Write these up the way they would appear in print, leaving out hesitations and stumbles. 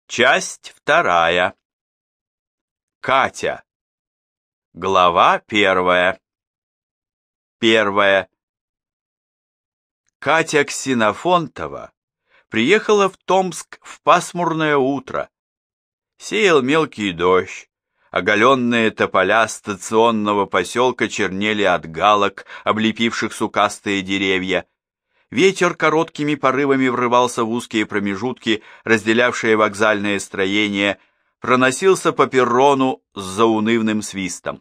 Часть вторая. Катя. Глава первая. Первая. Катя Ксенофонтова приехала в Томск в пасмурное утро. Сеял мелкий дождь, оголенные тополя стационного поселка чернели от галок, облепивших сукастые деревья. Ветер короткими порывами врывался в узкие промежутки, разделявшие вокзальное строение, проносился по перрону с заунывным свистом.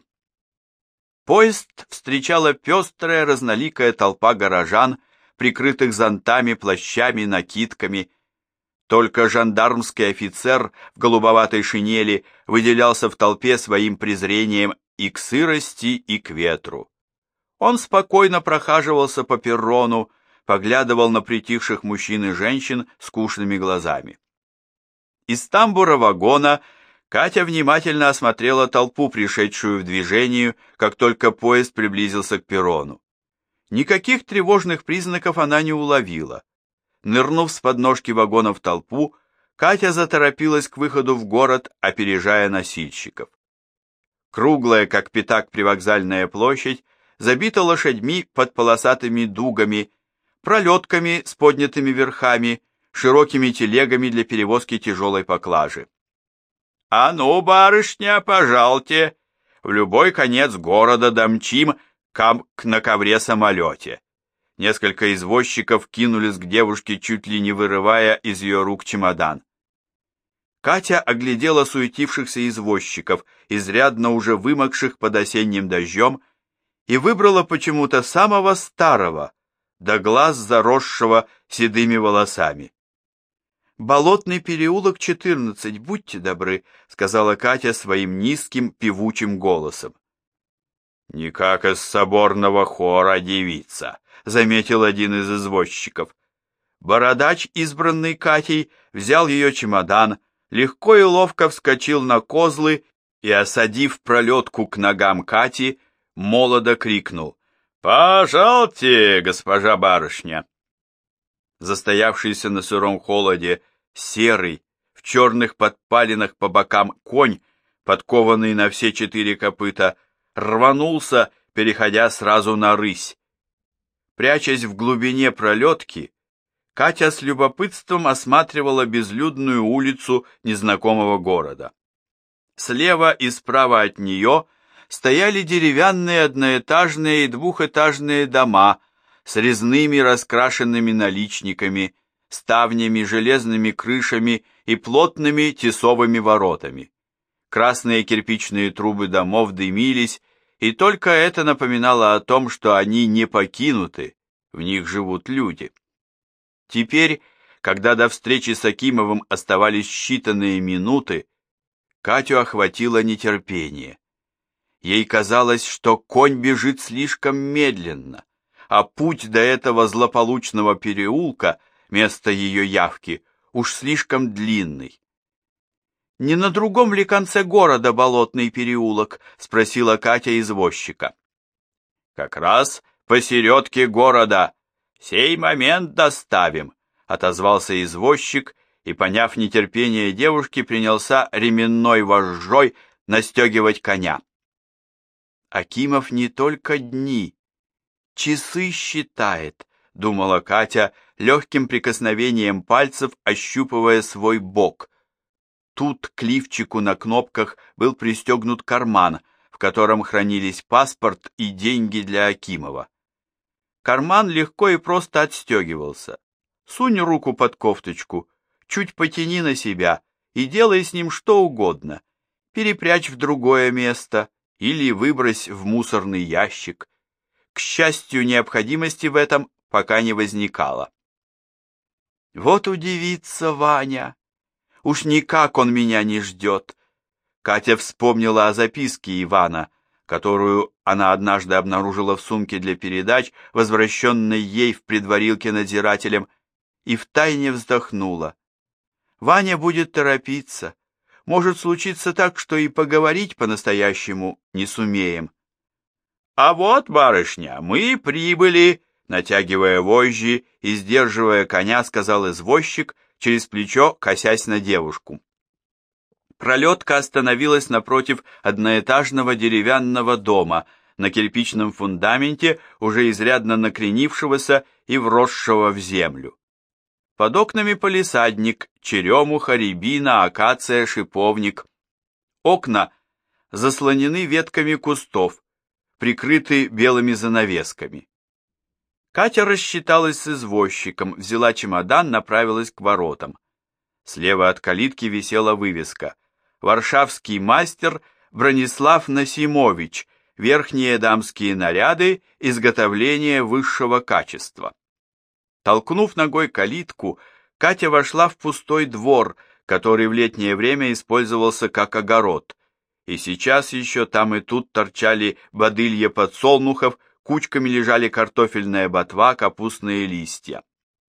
Поезд встречала пестрая разноликая толпа горожан, прикрытых зонтами, плащами, накидками. Только жандармский офицер в голубоватой шинели выделялся в толпе своим презрением и к сырости, и к ветру. Он спокойно прохаживался по перрону, поглядывал на притихших мужчин и женщин скучными глазами. Из тамбура вагона Катя внимательно осмотрела толпу, пришедшую в движение, как только поезд приблизился к перрону. Никаких тревожных признаков она не уловила. Нырнув с подножки вагона в толпу, Катя заторопилась к выходу в город, опережая носильщиков. Круглая, как пятак привокзальная площадь, забита лошадьми под полосатыми дугами, пролетками с поднятыми верхами, широкими телегами для перевозки тяжелой поклажи. «А ну, барышня, пожалуйте, в любой конец города домчим, как на ковре-самолете». Несколько извозчиков кинулись к девушке, чуть ли не вырывая из ее рук чемодан. Катя оглядела суетившихся извозчиков, изрядно уже вымокших под осенним дождем, и выбрала почему-то самого старого, до глаз заросшего седыми волосами. «Болотный переулок, 14, будьте добры», — сказала Катя своим низким певучим голосом. «Не как из соборного хора девица», — заметил один из извозчиков. Бородач, избранный Катей, взял ее чемодан, легко и ловко вскочил на козлы и, осадив пролетку к ногам Кати, молодо крикнул: «Пожалуйте, госпожа барышня!» Застоявшийся на сыром холоде, серый, в черных подпалинах по бокам конь, подкованный на все 4 копыта, рванулся, переходя сразу на рысь. Прячась в глубине пролетки, Катя с любопытством осматривала безлюдную улицу незнакомого города. Слева и справа от нее стояли деревянные одноэтажные и двухэтажные дома с резными раскрашенными наличниками, ставнями, железными крышами и плотными тесовыми воротами. Красные кирпичные трубы домов дымились, и только это напоминало о том, что они не покинуты, в них живут люди. Теперь, когда до встречи с Акимовым оставались считанные минуты, Катю охватило нетерпение. Ей казалось, что конь бежит слишком медленно, а путь до этого злополучного переулка, место ее явки, уж слишком длинный. «Не на другом ли конце города болотный переулок?» — спросила Катя извозчика. «Как раз посередке города. Сей момент доставим», — отозвался извозчик и, поняв нетерпение девушки, принялся ременной вожжой настегивать коня. «Акимов не только дни, часы считает», — думала Катя, легким прикосновением пальцев ощупывая свой бок. Тут к лифчику на кнопках был пристегнут карман, в котором хранились паспорт и деньги для Акимова. Карман легко и просто отстегивался. Сунь руку под кофточку, чуть потяни на себя и делай с ним что угодно. Перепрячь в другое место или выбрось в мусорный ящик. К счастью, необходимости в этом пока не возникало. «Вот удивится Ваня! Уж никак он меня не ждет!» Катя вспомнила о записке Ивана, которую она однажды обнаружила в сумке для передач, возвращенной ей в предварилке надзирателем, и втайне вздохнула. Ваня будет торопиться. Может случиться так, что и поговорить по-настоящему не сумеем. «А вот, барышня, мы прибыли!» Натягивая вожжи и сдерживая коня, сказал извозчик, через плечо косясь на девушку. Пролетка остановилась напротив одноэтажного деревянного дома на кирпичном фундаменте, уже изрядно накренившегося и вросшего в землю. Под окнами палисадник, черемуха, рябина, акация, шиповник. Окна заслонены ветками кустов, прикрыты белыми занавесками. Катя рассчиталась с извозчиком, взяла чемодан, направилась к воротам. Слева от калитки висела вывеска: «Варшавский мастер Бронислав Насимович. Верхние дамские наряды. Изготовление высшего качества». Толкнув ногой калитку, Катя вошла в пустой двор, который в летнее время использовался как огород, и сейчас еще там и тут торчали бодылья подсолнухов, кучками лежали картофельная ботва, капустные листья.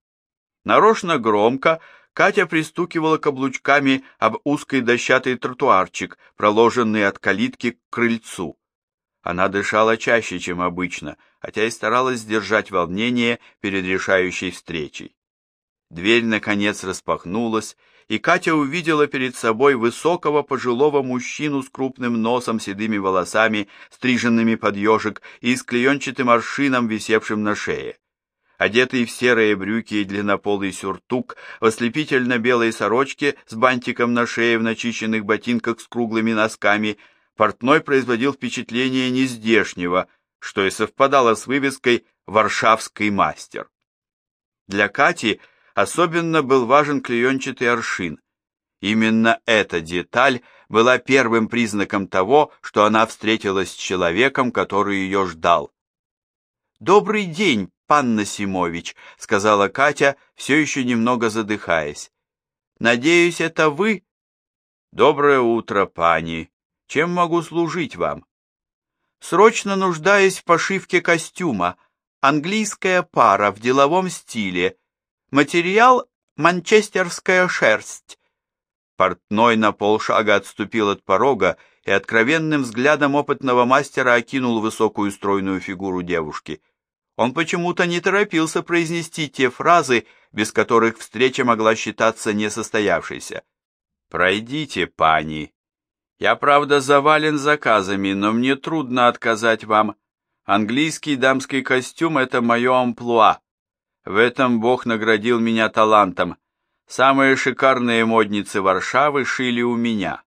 Нарочно громко Катя пристукивала каблучками об узкий дощатый тротуарчик, проложенный от калитки к крыльцу. Она дышала чаще, чем обычно, хотя и старалась сдержать волнение перед решающей встречей. Дверь, наконец, распахнулась, и Катя увидела перед собой высокого пожилого мужчину с крупным носом, седыми волосами, стриженными под ежик и с клеенчатым аршином, висевшим на шее. Одетый в серые брюки и длиннополый сюртук, в ослепительно-белой сорочке с бантиком на шее, в начищенных ботинках с круглыми носками, портной производил впечатление нездешнего, что и совпадало с вывеской «Варшавский мастер». Для Кати особенно был важен клеенчатый аршин. Именно эта деталь была первым признаком того, что она встретилась с человеком, который ее ждал. «Добрый день, пан Насимович», — сказала Катя, все еще немного задыхаясь. «Надеюсь, это вы?» «Доброе утро, пани. Чем могу служить вам?» «Срочно нуждаюсь в пошивке костюма. Английская пара в деловом стиле. Материал — манчестерская шерсть». Портной на полшага отступил от порога и откровенным взглядом опытного мастера окинул высокую стройную фигуру девушки. Он почему-то не торопился произнести те фразы, без которых встреча могла считаться несостоявшейся. «Пройдите, пани. Я, правда, завален заказами, но мне трудно отказать вам. Английский дамский костюм — это мое амплуа. В этом Бог наградил меня талантом. Самые шикарные модницы Варшавы шили у меня».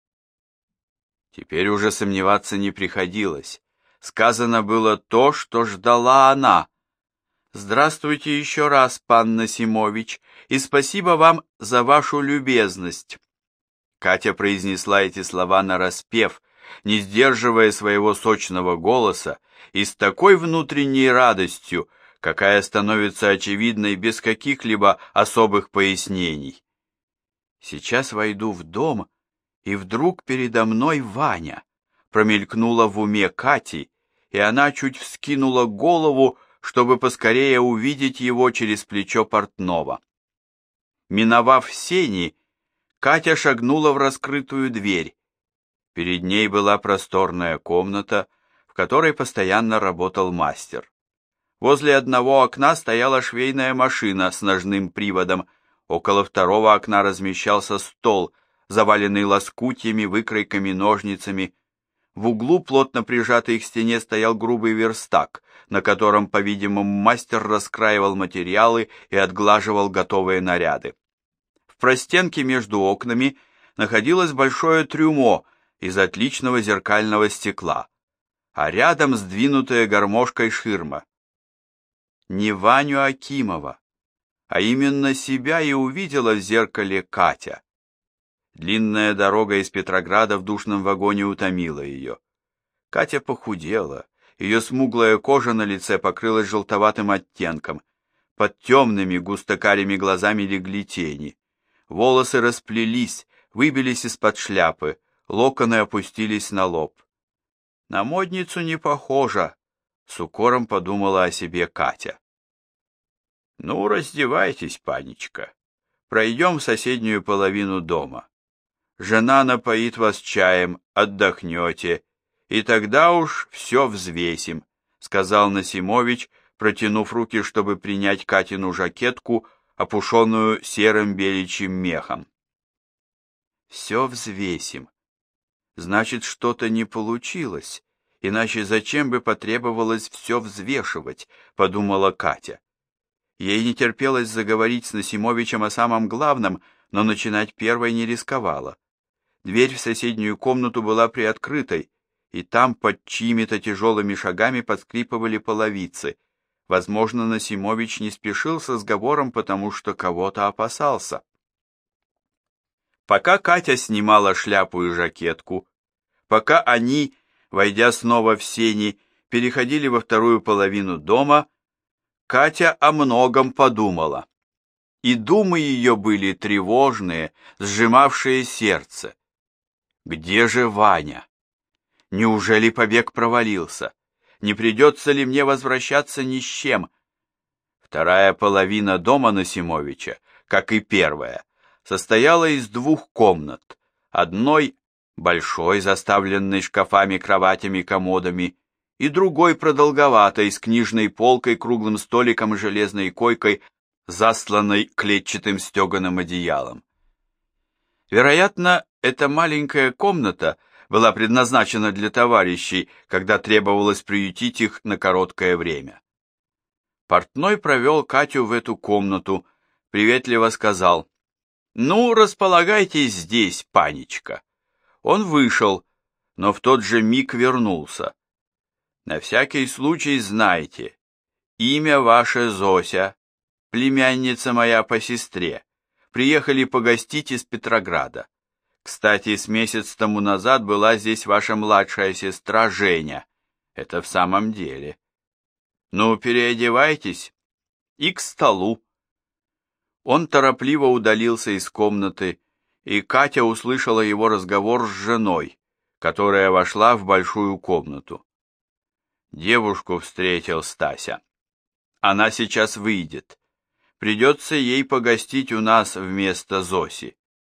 Теперь уже сомневаться не приходилось. Сказано было то, что ждала она. «Здравствуйте еще раз, пан Насимович, и спасибо вам за вашу любезность». Катя произнесла эти слова нараспев, не сдерживая своего сочного голоса, и с такой внутренней радостью, какая становится очевидной без каких-либо особых пояснений. «Сейчас войду в дом, и вдруг передо мной Ваня», промелькнула в уме Кати, и она чуть вскинула голову, чтобы поскорее увидеть его через плечо портного. Миновав сени, Катя шагнула в раскрытую дверь. Перед ней была просторная комната, в которой постоянно работал мастер. Возле одного окна стояла швейная машина с ножным приводом, около второго окна размещался стол, заваленный лоскутьями, выкройками, ножницами. В углу, плотно прижатый к стене, стоял грубый верстак, на котором, по-видимому, мастер раскраивал материалы и отглаживал готовые наряды. В простенке между окнами находилось большое трюмо из отличного зеркального стекла, а рядом сдвинутая гармошкой ширма. Не Ваню Акимова, а именно себя и увидела в зеркале Катя. Длинная дорога из Петрограда в душном вагоне утомила ее. Катя похудела, ее смуглая кожа на лице покрылась желтоватым оттенком, под темными густо-карими глазами легли тени. Волосы расплелись, выбились из-под шляпы, локоны опустились на лоб. На модницу не похожа, с укором подумала о себе Катя. «Ну, раздевайтесь, панечка. Пройдем в соседнюю половину дома. Жена напоит вас чаем, отдохнете, и тогда уж все взвесим», — сказал Насимович, протянув руки, чтобы принять Катину жакетку, опушенную серым беличьим мехом. Все взвесим. Значит, что-то не получилось, иначе зачем бы потребовалось все взвешивать, подумала Катя. Ей не терпелось заговорить с Насимовичем о самом главном, но начинать первой не рисковала. Дверь в соседнюю комнату была приоткрытой, и там под чьими-то тяжелыми шагами подскрипывали половицы. Возможно, Насимович не спешил с разговором, потому что кого-то опасался. Пока Катя снимала шляпу и жакетку, пока они, войдя снова в сени, переходили во вторую половину дома, Катя о многом подумала. И думы ее были тревожные, сжимавшие сердце. Где же Ваня? Неужели побег провалился? Не придется ли мне возвращаться ни с чем? Вторая половина дома Насимовича, как и первая, состояла из двух комнат. Одной большой, заставленной шкафами, кроватями, комодами, и другой продолговатой, с книжной полкой, круглым столиком и железной койкой, засланной клетчатым стеганым одеялом. Вероятно, эта маленькая комната была предназначена для товарищей, когда требовалось приютить их на короткое время. Портной провел Катю в эту комнату, приветливо сказал: «Ну, располагайтесь здесь, панечка». Он вышел, но в тот же миг вернулся. «На всякий случай знайте, имя ваше Зося, племянница моя по сестре, приехали погостить из Петрограда. Кстати, с месяц тому назад была здесь ваша младшая сестра Женя. Это в самом деле. Ну, переодевайтесь и к столу». Он торопливо удалился из комнаты, и Катя услышала его разговор с женой, которая вошла в большую комнату. «Девушку встретил Стася. Она сейчас выйдет. Придется ей погостить у нас вместо Зоси».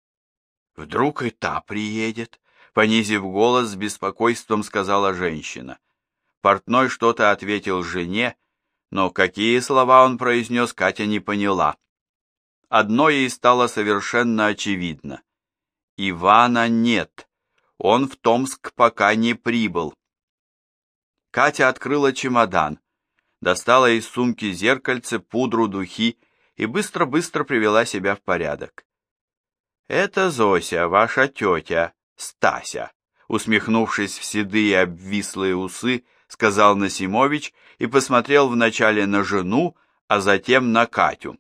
«Вдруг и та приедет?» — понизив голос, с беспокойством сказала женщина. Портной что-то ответил жене, но какие слова он произнес, Катя не поняла. Одно ей стало совершенно очевидно. Ивана нет, он в Томск пока не прибыл. Катя открыла чемодан, достала из сумки зеркальце, пудру, духи и быстро-быстро привела себя в порядок. «Это Зося, ваша тетя, Стася», усмехнувшись в седые обвислые усы, сказал Насимович и посмотрел вначале на жену, а затем на Катю.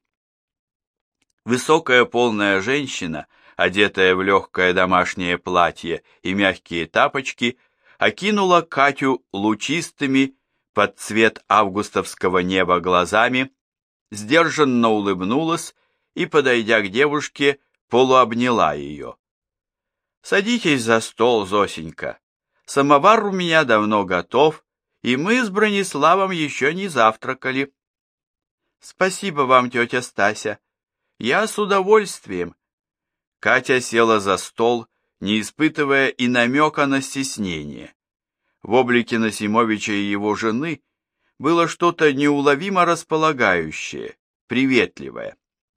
Высокая полная женщина, одетая в легкое домашнее платье и мягкие тапочки, окинула Катю лучистыми под цвет августовского неба глазами, сдержанно улыбнулась и, подойдя к девушке, полуобняла ее. «Садитесь за стол, Зосенька. Самовар у меня давно готов, и мы с Брониславом еще не завтракали». «Спасибо вам, тетя Стася. Я с удовольствием». Катя села за стол, не испытывая и намека на стеснение. В облике Насимовича и его жены было что-то неуловимо располагающее, приветливое.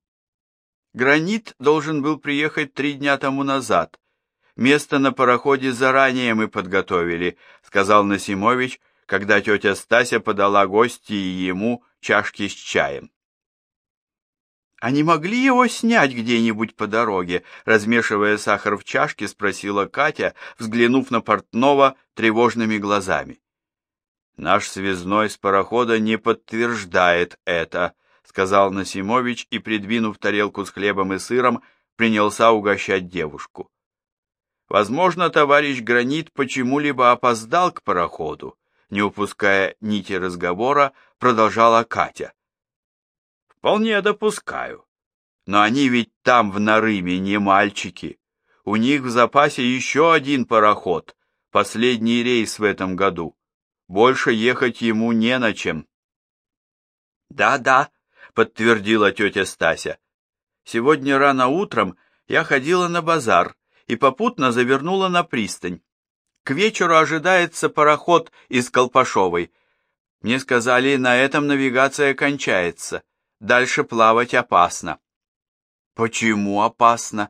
«Гранит должен был приехать 3 дня тому назад. Место на пароходе заранее мы подготовили», сказал Насимович, когда тетя Стася подала гостю и ему чашки с чаем. «А не могли его снять где-нибудь по дороге?» размешивая сахар в чашке, спросила Катя, взглянув на портного тревожными глазами. «Наш связной с парохода не подтверждает это», сказал Насимович и, придвинув тарелку с хлебом и сыром, принялся угощать девушку. «Возможно, товарищ Гранит почему-либо опоздал к пароходу», не упуская нити разговора, продолжала Катя. «Вполне допускаю. Но они ведь там, в Нарыме, не мальчики. У них в запасе еще один пароход, последний рейс в этом году. Больше ехать ему не на чем». «Да-да», — подтвердила тетя Стася. «Сегодня рано утром я ходила на базар и попутно завернула на пристань. К вечеру ожидается пароход из Колпашовой. Мне сказали, на этом навигация кончается. Дальше плавать опасно». «Почему опасно?»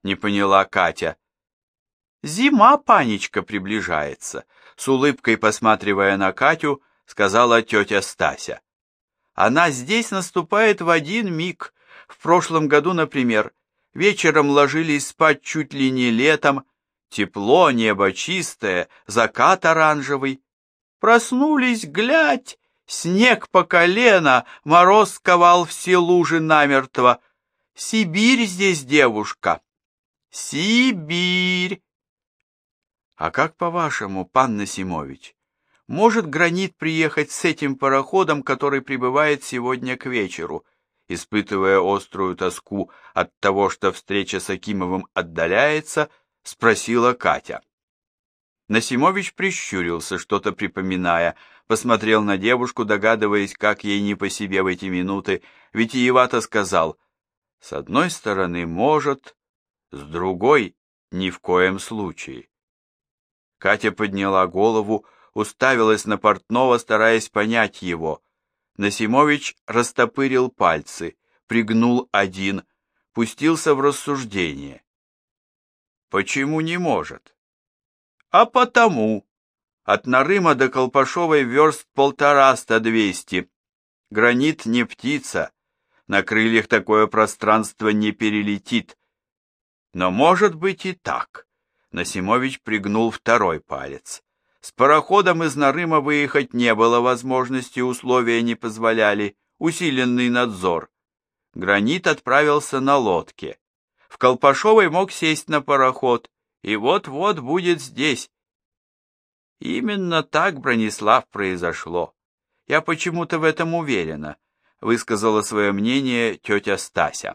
не поняла Катя. Зима, панечка, приближается, с улыбкой посматривая на Катю, сказала тетя Стася. Она здесь наступает в один миг. В прошлом году, например, вечером ложились спать чуть ли не летом, тепло, небо чистое, закат оранжевый. Проснулись, глядь, снег по колено, мороз сковал все лужи намертво. Сибирь здесь, девушка, Сибирь. А как по-вашему, пан Насимович, может гранит приехать с этим пароходом, который прибывает сегодня к вечеру, испытывая острую тоску от того, что встреча с Акимовым отдаляется, спросила Катя. Насимович прищурился, что-то припоминая, посмотрел на девушку, догадываясь, как ей не по себе в эти минуты, витиевато сказал: «С одной стороны, может, с другой, ни в коем случае». Катя подняла голову, уставилась на портного, стараясь понять его. Насимович растопырил пальцы, пригнул один, пустился в рассуждение. «Почему не может?» «А потому. От Нарыма до Колпашовой верст 150-200. Гранит не птица, на крыльях такое пространство не перелетит. Но может быть и так». Насимович пригнул второй палец. С пароходом из Нарыма выехать не было возможности, условия не позволяли, усиленный надзор. Гранит отправился на лодке. В Колпашовой мог сесть на пароход, и вот-вот будет здесь. Именно так, Бронислав, произошло. Я почему-то в этом уверена, высказала свое мнение тетя Стася.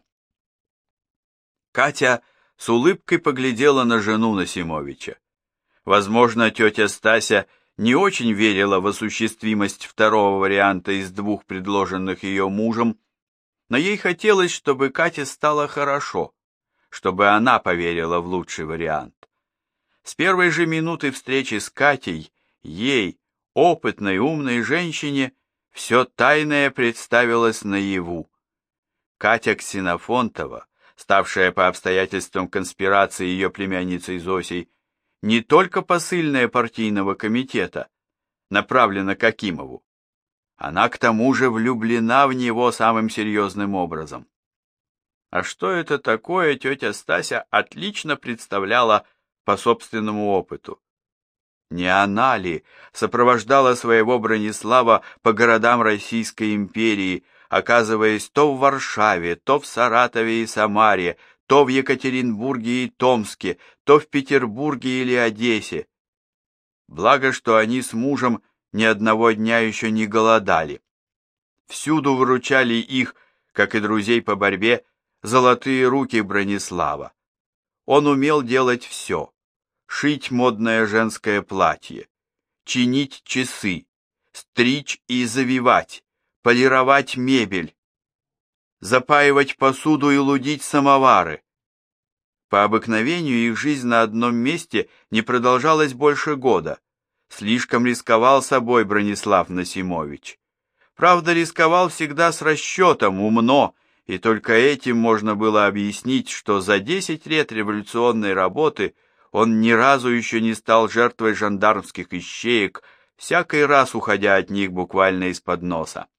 Катя с улыбкой поглядела на жену Насимовича. Возможно, тетя Стася не очень верила в осуществимость второго варианта из двух предложенных ее мужем, но ей хотелось, чтобы Кате стало хорошо, чтобы она поверила в лучший вариант. С первой же минуты встречи с Катей ей, опытной, умной женщине, все тайное представилось наяву. Катя Ксенофонтова, ставшая по обстоятельствам конспирации ее племянницей Зосей, не только посыльная партийного комитета, направлена к Акимову, она к тому же влюблена в него самым серьезным образом. А что это такое, тетя Стася отлично представляла по собственному опыту. Не она ли сопровождала своего Бронислава по городам Российской империи, оказываясь то в Варшаве, то в Саратове и Самаре, то в Екатеринбурге и Томске, то в Петербурге или Одессе. Благо, что они с мужем ни одного дня еще не голодали. Всюду выручали их, как и друзей по борьбе, золотые руки Бронислава. Он умел делать все: шить модное женское платье, чинить часы, стричь и завивать, полировать мебель, запаивать посуду и лудить самовары. По обыкновению их жизнь на одном месте не продолжалась больше года. Слишком рисковал собой Бронислав Насимович. Правда, рисковал всегда с расчетом, умно, и только этим можно было объяснить, что за 10 лет революционной работы он ни разу еще не стал жертвой жандармских ищеек, всякий раз уходя от них буквально из-под носа.